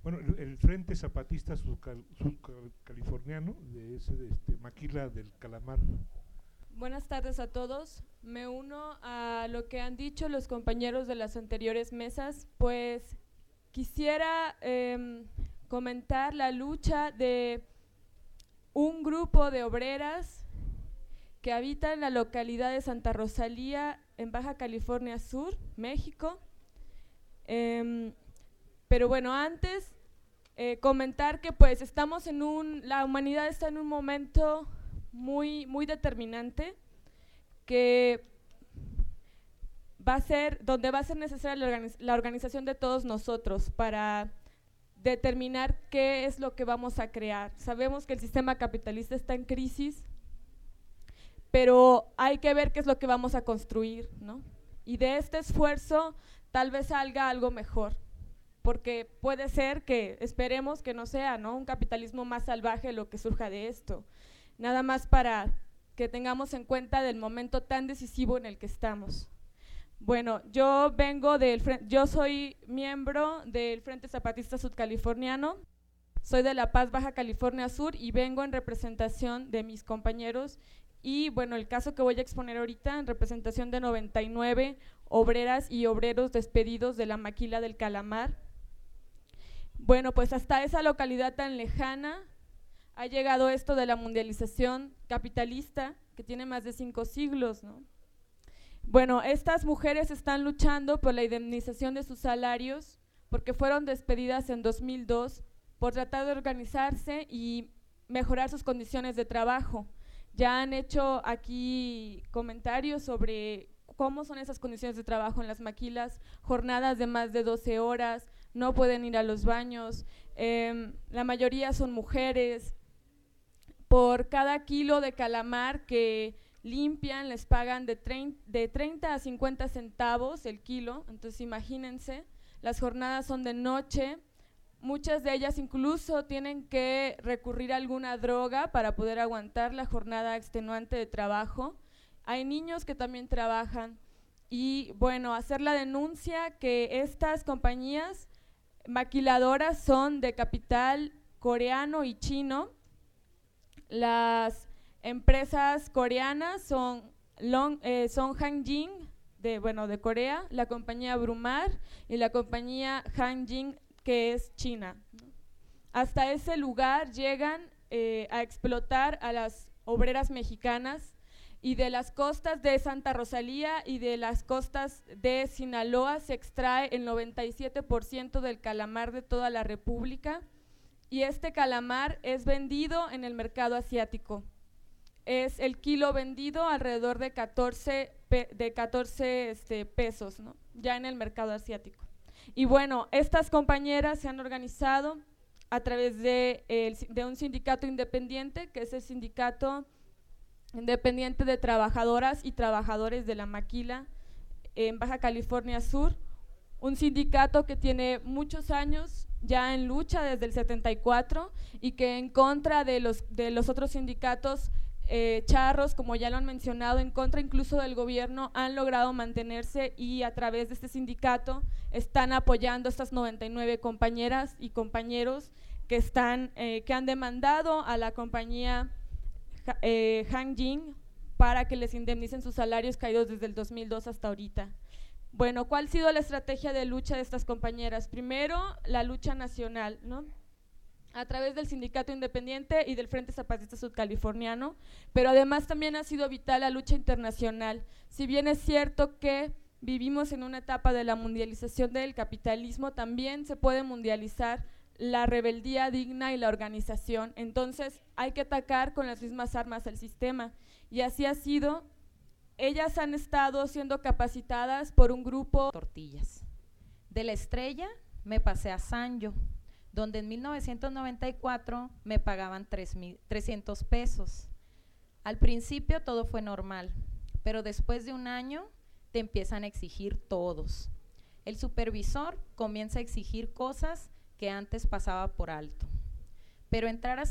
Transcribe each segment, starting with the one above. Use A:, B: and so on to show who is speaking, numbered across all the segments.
A: Bueno, el Frente Zapatista Surcaliforniano, de ese de Maquila del Calamar.
B: Buenas tardes a todos. Me uno a lo que han dicho los compañeros de las anteriores mesas, pues quisiera comentar la lucha de un grupo de obreras que habitan en la localidad de Santa Rosalía, en Baja California Sur, México. Pero bueno, antes comentar que pues estamos la humanidad está en un momento muy determinante, que donde va a ser necesaria la organización de todos nosotros para determinar qué es lo que vamos a crear. Sabemos que el sistema capitalista está en crisis, pero hay que ver qué es lo que vamos a construir, ¿no? Y de este esfuerzo tal vez salga algo mejor, porque puede ser que, esperemos que no sea, ¿no?, un capitalismo más salvaje lo que surja de esto. Nada más para que tengamos en cuenta del momento tan decisivo en el que estamos. Bueno, yo soy miembro del Frente Zapatista Sudcaliforniano, soy de La Paz, Baja California Sur, y vengo en representación de mis compañeros. Y bueno, el caso que voy a exponer ahorita en representación de 99 obreras y obreros despedidos de la Maquila del Calamar. Bueno, pues hasta esa localidad tan lejana ha llegado esto de la mundialización capitalista, que tiene más de 5 siglos, ¿no? Bueno, estas mujeres están luchando por la indemnización de sus salarios, porque fueron despedidas en 2002 por tratar de organizarse y mejorar sus condiciones de trabajo. Ya han hecho aquí comentarios sobre cómo son esas condiciones de trabajo en las maquilas, jornadas de más de 12 horas, no pueden ir a los baños, la mayoría son mujeres. Por cada kilo de calamar que limpian les pagan de 30 a 50 centavos el kilo, entonces imagínense, las jornadas son de noche, muchas de ellas incluso tienen que recurrir a alguna droga para poder aguantar la jornada extenuante de trabajo. Hay niños que también trabajan y bueno, hacer la denuncia que estas compañías maquiladoras son de capital coreano y chino. Las empresas coreanas son Hanjin de Corea, la compañía Brumar y la compañía Hanjin, que es China. Hasta ese lugar llegan a explotar a las obreras mexicanas, y de las costas de Santa Rosalía y de las costas de Sinaloa se extrae el 97% del calamar de toda la República, y este calamar es vendido en el mercado asiático. Es el kilo vendido alrededor de 14 pesos, ¿no?, ya en el mercado asiático. Y bueno, estas compañeras se han organizado a través de un sindicato independiente, que es el Sindicato Independiente de Trabajadoras y Trabajadores de la Maquila en Baja California Sur, un sindicato que tiene muchos años ya en lucha desde el 74 y que en contra de los otros sindicatos charros, como ya lo han mencionado, en contra incluso del gobierno, han logrado mantenerse, y a través de este sindicato están apoyando a estas 99 compañeras y compañeros que han demandado a la compañía Hanjin para que les indemnicen sus salarios caídos desde el 2002 hasta ahorita. Bueno, ¿cuál ha sido la estrategia de lucha de estas compañeras? Primero, la lucha nacional, ¿no?, a través del Sindicato Independiente y del Frente Zapatista Sudcaliforniano, pero además también ha sido vital la lucha internacional. Si bien es cierto que vivimos en una etapa de la mundialización del capitalismo, también se puede mundializar la rebeldía digna y la organización. Entonces hay que atacar con las mismas armas al sistema, y así ha sido. Ellas han estado siendo capacitadas por un grupo.
C: Tortillas. De La Estrella me pasé a Sanyo, donde en 1994 me pagaban 300 pesos. Al principio todo fue normal, pero después de un año te empiezan a exigir todos. El supervisor comienza a exigir cosas que antes pasaba por alto. Pero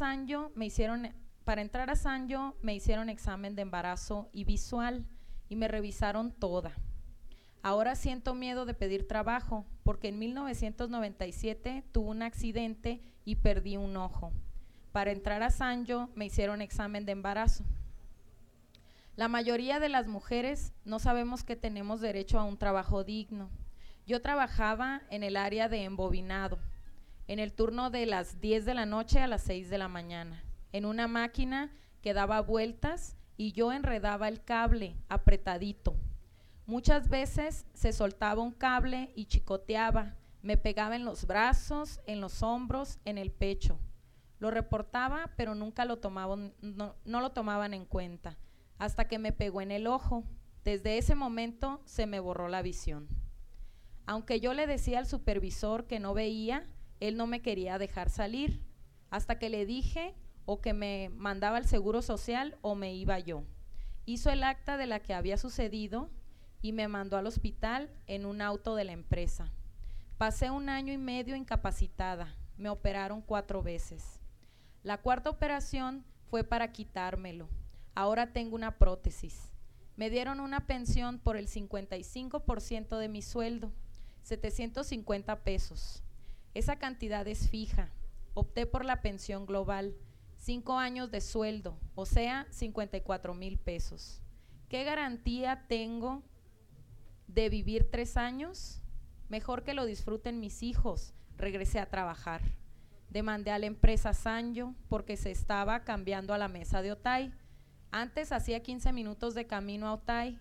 C: para entrar a Sanyo me hicieron examen de embarazo y visual y me revisaron toda. Ahora siento miedo de pedir trabajo porque en 1997 tuve un accidente y perdí un ojo. Para entrar a Sanyo me hicieron examen de embarazo. La mayoría de las mujeres no sabemos que tenemos derecho a un trabajo digno. Yo trabajaba en el área de embobinado, en el turno de las 10 de la noche a las 6 de la mañana, en una máquina que daba vueltas y yo enredaba el cable apretadito. Muchas veces se soltaba un cable y chicoteaba, me pegaba en los brazos, en los hombros, en el pecho. Lo reportaba, pero nunca lo tomaban, no lo tomaban en cuenta, hasta que me pegó en el ojo. Desde ese momento se me borró la visión. Aunque yo le decía al supervisor que no veía, él no me quería dejar salir, hasta que le dije o que me mandaba al Seguro Social o me iba yo. Hizo el acta de la que había sucedido y me mandó al hospital en un auto de la empresa. Pasé 1 año y medio incapacitada, me operaron 4 veces. La 4ª operación fue para quitármelo. Ahora tengo una prótesis. Me dieron una pensión por el 55% de mi sueldo, 750 pesos. Esa cantidad es fija. Opté por la pensión global, 5 años de sueldo, o sea, 54,000 pesos. ¿Qué garantía tengo de vivir 3 años? Mejor que lo disfruten mis hijos. Regresé a trabajar. Demandé a la empresa Sanyo porque se estaba cambiando a la mesa de Otay. Antes hacía 15 minutos de camino a Otay.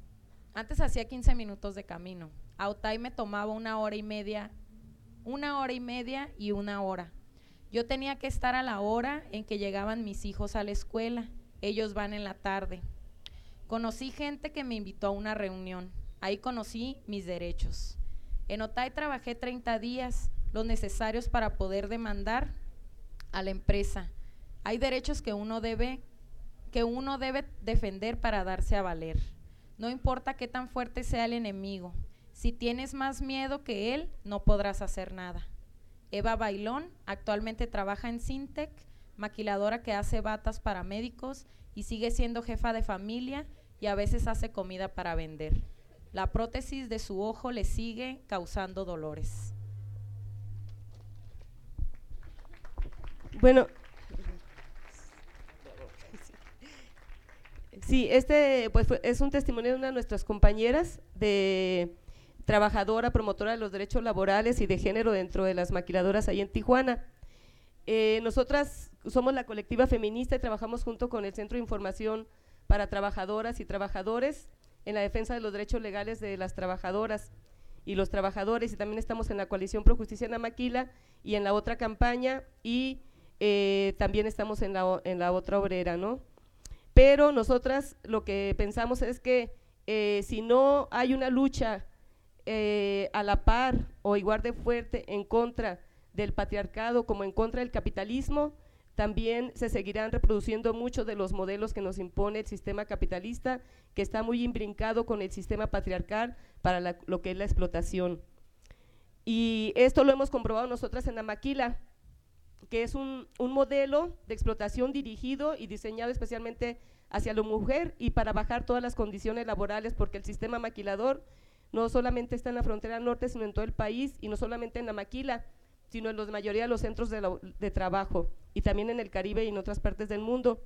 C: A Otay me tomaba 1 hora y media y 1 hora. Yo tenía que estar a la hora en que llegaban mis hijos a la escuela. Ellos van en la tarde. Conocí gente que me invitó a una reunión. Ahí conocí mis derechos. En Otay trabajé 30 días, los necesarios para poder demandar a la empresa. Hay derechos que uno debe defender para darse a valer. No importa qué tan fuerte sea el enemigo. Si tienes más miedo que él, no podrás hacer nada. Eva Bailón actualmente trabaja en Sintec, maquiladora que hace batas para médicos y sigue siendo jefa de familia y a veces hace comida para vender. La prótesis de su ojo le sigue causando dolores.
D: Bueno, sí, pues es un testimonio de una de nuestras compañeras, de trabajadora, promotora de los derechos laborales y de género dentro de las maquiladoras ahí en Tijuana. Nosotras somos la colectiva feminista y trabajamos junto con el Centro de Información para Trabajadoras y Trabajadores en la defensa de los derechos legales de las trabajadoras y los trabajadores, y también estamos en la Coalición Pro Justicia en la Maquila y en la otra campaña, y también estamos en la otra obrera, ¿no? Pero nosotras lo que pensamos es que si no hay una lucha a la par o igual de fuerte en contra del patriarcado como en contra del capitalismo, también se seguirán reproduciendo muchos de los modelos que nos impone el sistema capitalista, que está muy imbrincado con el sistema patriarcal para lo que es la explotación. Y esto lo hemos comprobado nosotras en la Maquila, que es un modelo de explotación dirigido y diseñado especialmente hacia la mujer y para bajar todas las condiciones laborales, porque el sistema maquilador no solamente está en la frontera norte, sino en todo el país, y no solamente en la Maquila, sino en la mayoría de los centros de trabajo, y también en el Caribe y en otras partes del mundo.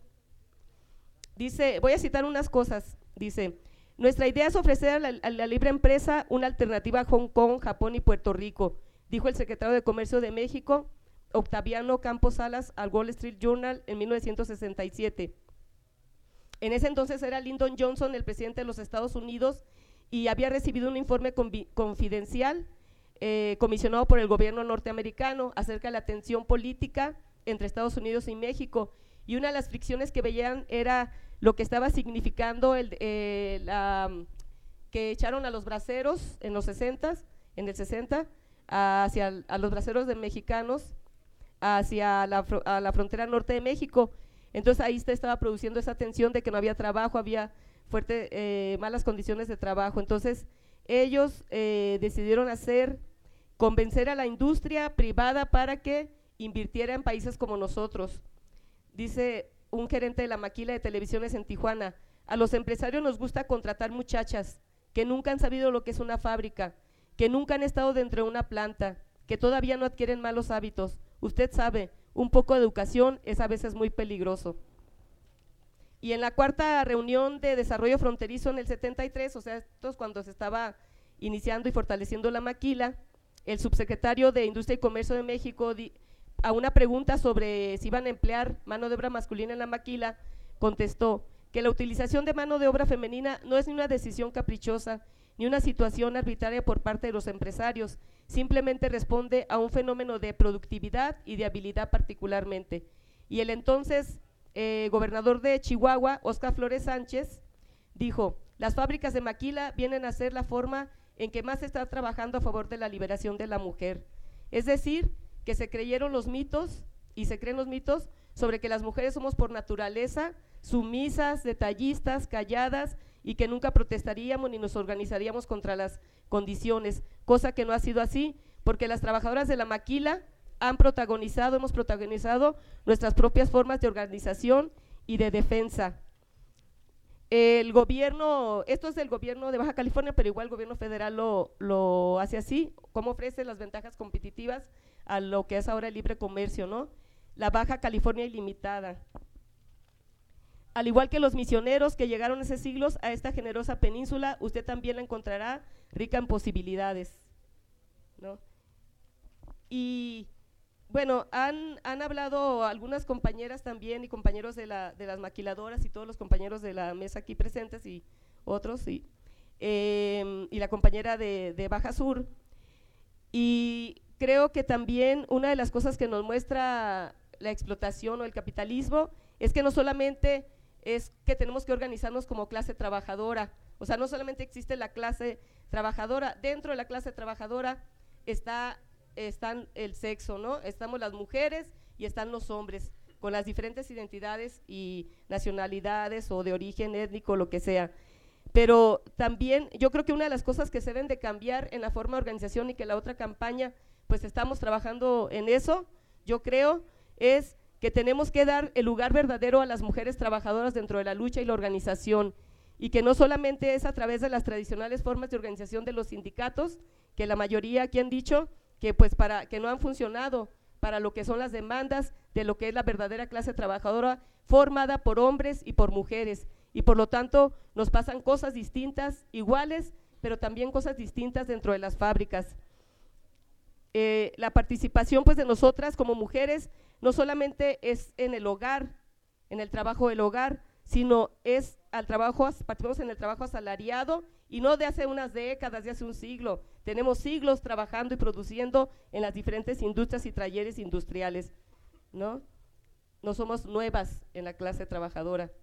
D: Dice, voy a citar unas cosas, dice: nuestra idea es ofrecer a la libre empresa una alternativa a Hong Kong, Japón y Puerto Rico, dijo el secretario de Comercio de México, Octaviano Campos Salas, al Wall Street Journal en 1967. En ese entonces era Lyndon Johnson el presidente de los Estados Unidos y había recibido un informe confidencial comisionado por el gobierno norteamericano acerca de la tensión política entre Estados Unidos y México, y una de las fricciones que veían era lo que estaba significando que echaron a los braceros en los 60s, en el 60, a los braceros de mexicanos hacia la frontera norte de México. Entonces ahí se estaba produciendo esa tensión de que no había trabajo, había malas condiciones de trabajo. Entonces ellos decidieron convencer a la industria privada para que invirtiera en países como nosotros. Dice un gerente de la Maquila de Televisiones en Tijuana: a los empresarios nos gusta contratar muchachas, que nunca han sabido lo que es una fábrica, que nunca han estado dentro de una planta, que todavía no adquieren malos hábitos. Usted sabe, un poco de educación es a veces muy peligroso. Y en la cuarta reunión de desarrollo fronterizo en el 73, o sea, esto es cuando se estaba iniciando y fortaleciendo la maquila, el subsecretario de Industria y Comercio de México, a una pregunta sobre si iban a emplear mano de obra masculina en la maquila, contestó que la utilización de mano de obra femenina no es ni una decisión caprichosa, ni una situación arbitraria por parte de los empresarios, simplemente responde a un fenómeno de productividad y de habilidad particularmente. Y el entonces gobernador de Chihuahua, Óscar Flores Sánchez, dijo: las fábricas de maquila vienen a ser la forma en que más se está trabajando a favor de la liberación de la mujer. Es decir, que se creyeron los mitos y se creen los mitos sobre que las mujeres somos por naturaleza sumisas, detallistas, calladas y que nunca protestaríamos ni nos organizaríamos contra las condiciones, cosa que no ha sido así, porque las trabajadoras de la maquila hemos protagonizado nuestras propias formas de organización y de defensa. El gobierno, esto es del gobierno de Baja California, pero igual el gobierno federal lo hace así, cómo ofrece las ventajas competitivas a lo que es ahora el libre comercio, ¿no? La Baja California ilimitada. Al igual que los misioneros que llegaron hace siglos a esta generosa península, usted también la encontrará rica en posibilidades, ¿no? Y bueno, han hablado algunas compañeras también y compañeros de las maquiladoras y todos los compañeros de la mesa aquí presentes y otros, y la compañera de Baja Sur. Y creo que también una de las cosas que nos muestra la explotación o el capitalismo es que no solamente es que tenemos que organizarnos como clase trabajadora, o sea, no solamente existe la clase trabajadora, dentro de la clase trabajadora están el sexo, ¿no? Estamos las mujeres y están los hombres, con las diferentes identidades y nacionalidades o de origen étnico, lo que sea. Pero también yo creo que una de las cosas que se deben de cambiar en la forma de organización y que la otra campaña, pues estamos trabajando en eso, yo creo, es que tenemos que dar el lugar verdadero a las mujeres trabajadoras dentro de la lucha y la organización, y que no solamente es a través de las tradicionales formas de organización de los sindicatos, que la mayoría aquí han dicho que pues que no han funcionado para lo que son las demandas de lo que es la verdadera clase trabajadora formada por hombres y por mujeres, y por lo tanto nos pasan cosas distintas, iguales, pero también cosas distintas dentro de las fábricas. La participación pues de nosotras como mujeres no solamente es en el hogar, en el trabajo del hogar, sino es participamos en el trabajo asalariado, y no de hace unas décadas, de hace un siglo. Tenemos siglos trabajando y produciendo en las diferentes industrias y talleres industriales, ¿no? No somos nuevas en la clase trabajadora.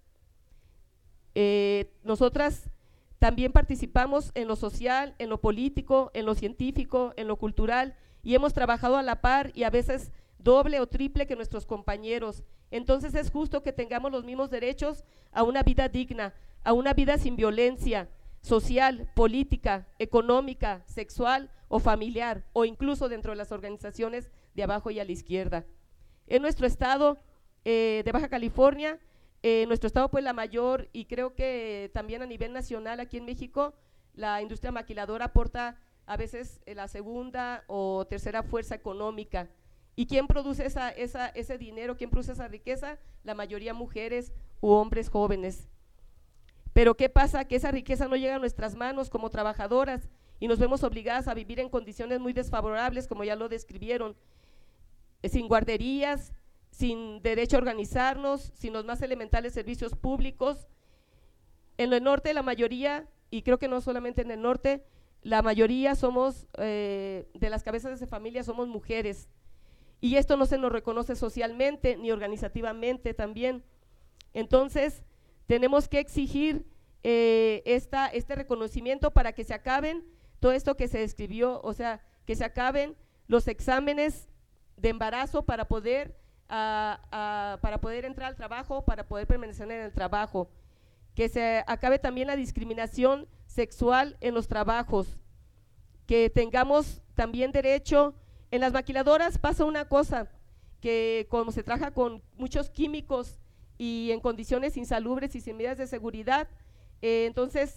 D: Nosotras también participamos en lo social, en lo político, en lo científico, en lo cultural, y hemos trabajado a la par y a veces doble o triple que nuestros compañeros. Entonces es justo que tengamos los mismos derechos a una vida digna, a una vida sin violencia social, política, económica, sexual o familiar, o incluso dentro de las organizaciones de abajo y a la izquierda. En nuestro estado de Baja California, nuestro estado pues la mayor, y creo que también a nivel nacional aquí en México, la industria maquiladora aporta a veces la segunda o tercera fuerza económica. ¿Y quién produce ese dinero? ¿Quién produce esa riqueza? La mayoría mujeres u hombres jóvenes. Pero ¿qué pasa? Que esa riqueza no llega a nuestras manos como trabajadoras y nos vemos obligadas a vivir en condiciones muy desfavorables, como ya lo describieron, sin guarderías, sin derecho a organizarnos, sin los más elementales servicios públicos. En el norte la mayoría, y creo que no solamente en el norte, la mayoría somos, de las cabezas de familia somos mujeres, y esto no se nos reconoce socialmente ni organizativamente también. Entonces tenemos que exigir este reconocimiento para que se acaben todo esto que se describió, o sea, que se acaben los exámenes de embarazo para poder entrar al trabajo, para poder permanecer en el trabajo, que se acabe también la discriminación sexual en los trabajos, que tengamos también derecho. En las maquiladoras pasa una cosa, que como se trabaja con muchos químicos y en condiciones insalubres y sin medidas de seguridad, entonces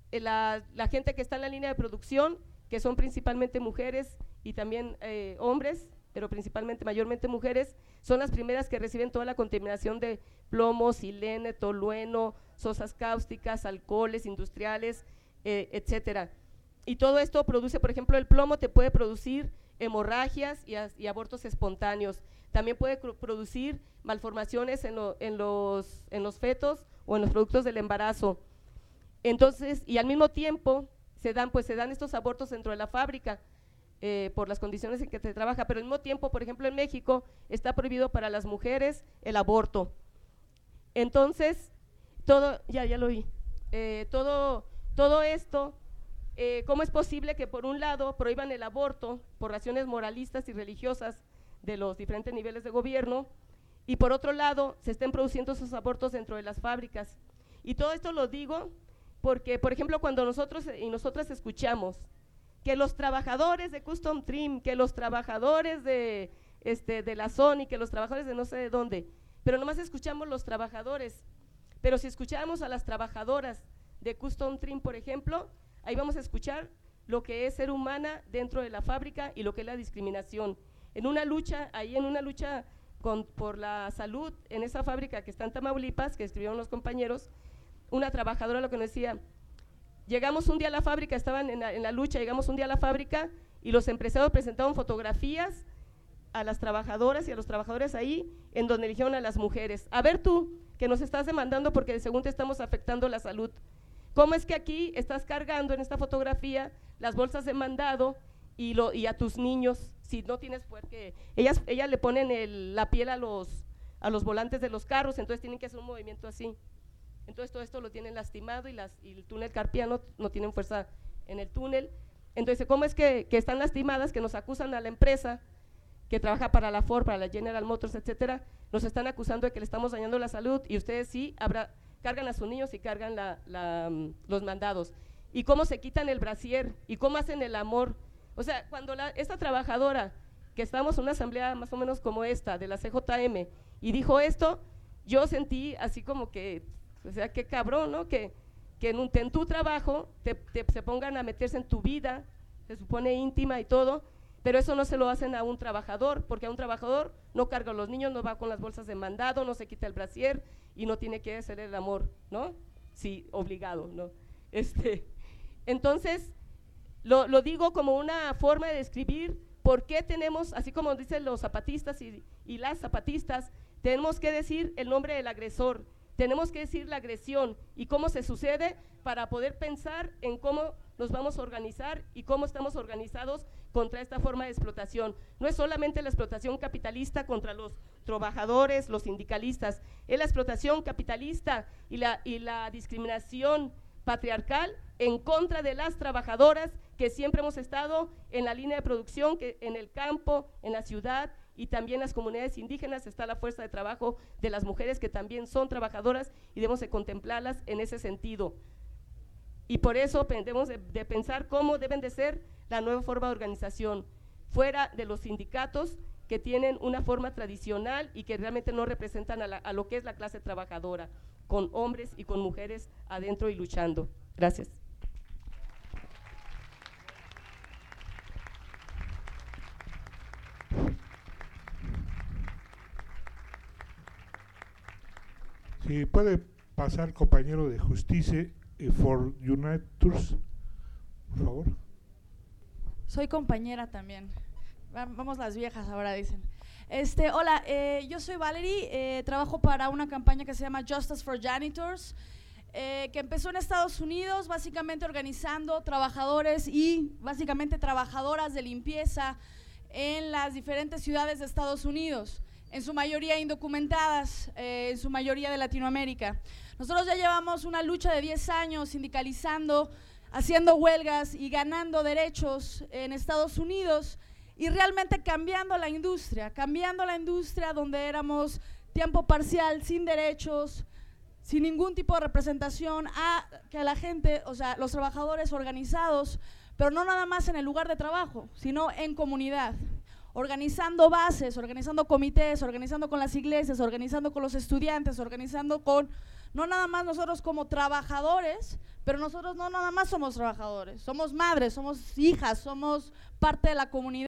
D: la gente que está en la línea de producción, que son principalmente mujeres y también hombres, pero principalmente, mayormente mujeres, son las primeras que reciben toda la contaminación de plomo, silene, tolueno, sosas cáusticas, alcoholes industriales, etcétera. Y todo esto produce, por ejemplo, el plomo te puede producir hemorragias y abortos espontáneos. También puede producir malformaciones en los fetos o en los productos del embarazo. Entonces, y al mismo tiempo se dan estos abortos dentro de la fábrica por las condiciones en que se trabaja, pero al mismo tiempo, por ejemplo, en México está prohibido para las mujeres el aborto. Entonces, ya lo oí, todo esto, ¿cómo es posible que por un lado prohíban el aborto por razones moralistas y religiosas de los diferentes niveles de gobierno, y por otro lado se estén produciendo esos abortos dentro de las fábricas? Y todo esto lo digo porque, por ejemplo, cuando nosotros y nosotras escuchamos que los trabajadores de Custom Trim, que los trabajadores de la Sony, que los trabajadores de no sé de dónde, pero nomás escuchamos los trabajadores, pero si escuchamos a las trabajadoras de Custom Trim, por ejemplo, ahí vamos a escuchar lo que es ser humana dentro de la fábrica y lo que es la discriminación. En una lucha por la salud, en esa fábrica que está en Tamaulipas, que escribieron los compañeros, una trabajadora lo que nos decía, llegamos un día a la fábrica, estaban en la lucha, llegamos un día a la fábrica y los empresarios presentaron fotografías a las trabajadoras y a los trabajadores ahí, en donde eligieron a las mujeres. A ver tú, que nos estás demandando porque según te estamos afectando la salud, ¿cómo es que aquí estás cargando en esta fotografía las bolsas de mandado y a tus niños, si no tienes, porque ellas le ponen la piel a los volantes de los carros, entonces tienen que hacer un movimiento así. Entonces todo esto lo tienen lastimado y el túnel carpiano no tienen fuerza en el túnel. Entonces, ¿cómo es que están lastimadas, que nos acusan a la empresa que trabaja para la Ford, para la General Motors, etcétera? Nos están acusando de que le estamos dañando la salud y ustedes sí cargan a sus niños y cargan los mandados. ¿Y cómo se quitan el brasier? ¿Y cómo hacen el amor? O sea, cuando esta trabajadora, que estábamos en una asamblea más o menos como esta, de la CJM, y dijo esto, yo sentí así como que, o sea, qué cabrón, ¿no? Que en tu trabajo se pongan a meterse en tu vida, se supone íntima y todo, pero eso no se lo hacen a un trabajador, porque a un trabajador no carga a los niños, no va con las bolsas de mandado, no se quita el brasier y no tiene que hacer el amor, ¿no? Sí, obligado, ¿no? Entonces, lo digo como una forma de describir por qué tenemos, así como dicen los zapatistas y las zapatistas, tenemos que decir el nombre del agresor, tenemos que decir la agresión y cómo se sucede para poder pensar en cómo nos vamos a organizar y cómo estamos organizados contra esta forma de explotación. No es solamente la explotación capitalista contra los trabajadores, los sindicalistas, es la explotación capitalista y la discriminación patriarcal en contra de las trabajadoras que siempre hemos estado en la línea de producción, que en el campo, en la ciudad y también en las comunidades indígenas está la fuerza de trabajo de las mujeres que también son trabajadoras y debemos de contemplarlas en ese sentido. Y por eso debemos de pensar cómo deben de ser la nueva forma de organización, fuera de los sindicatos que tienen una forma tradicional y que realmente no representan a lo que es la clase trabajadora, con hombres y con mujeres adentro y luchando. Gracias.
A: Si puede pasar, compañero de Justicia for Unitors, por favor.
E: Soy compañera también. Vamos las viejas ahora, dicen. Hola, yo soy Valerie, trabajo para una campaña que se llama Justice for Janitors, que empezó en Estados Unidos, básicamente organizando trabajadores y básicamente trabajadoras de limpieza en las diferentes ciudades de Estados Unidos, en su mayoría indocumentadas, en su mayoría de Latinoamérica. Nosotros ya llevamos una lucha de 10 años sindicalizando, haciendo huelgas y ganando derechos en Estados Unidos y realmente cambiando la industria donde éramos tiempo parcial, sin derechos, sin ningún tipo de representación, que a la gente, o sea, los trabajadores organizados, pero no nada más en el lugar de trabajo, sino en comunidad, organizando bases, organizando comités, organizando con las iglesias, organizando con los estudiantes, organizando con no nada más nosotros como trabajadores, pero nosotros no nada más somos trabajadores, somos madres, somos hijas, somos parte de la comunidad.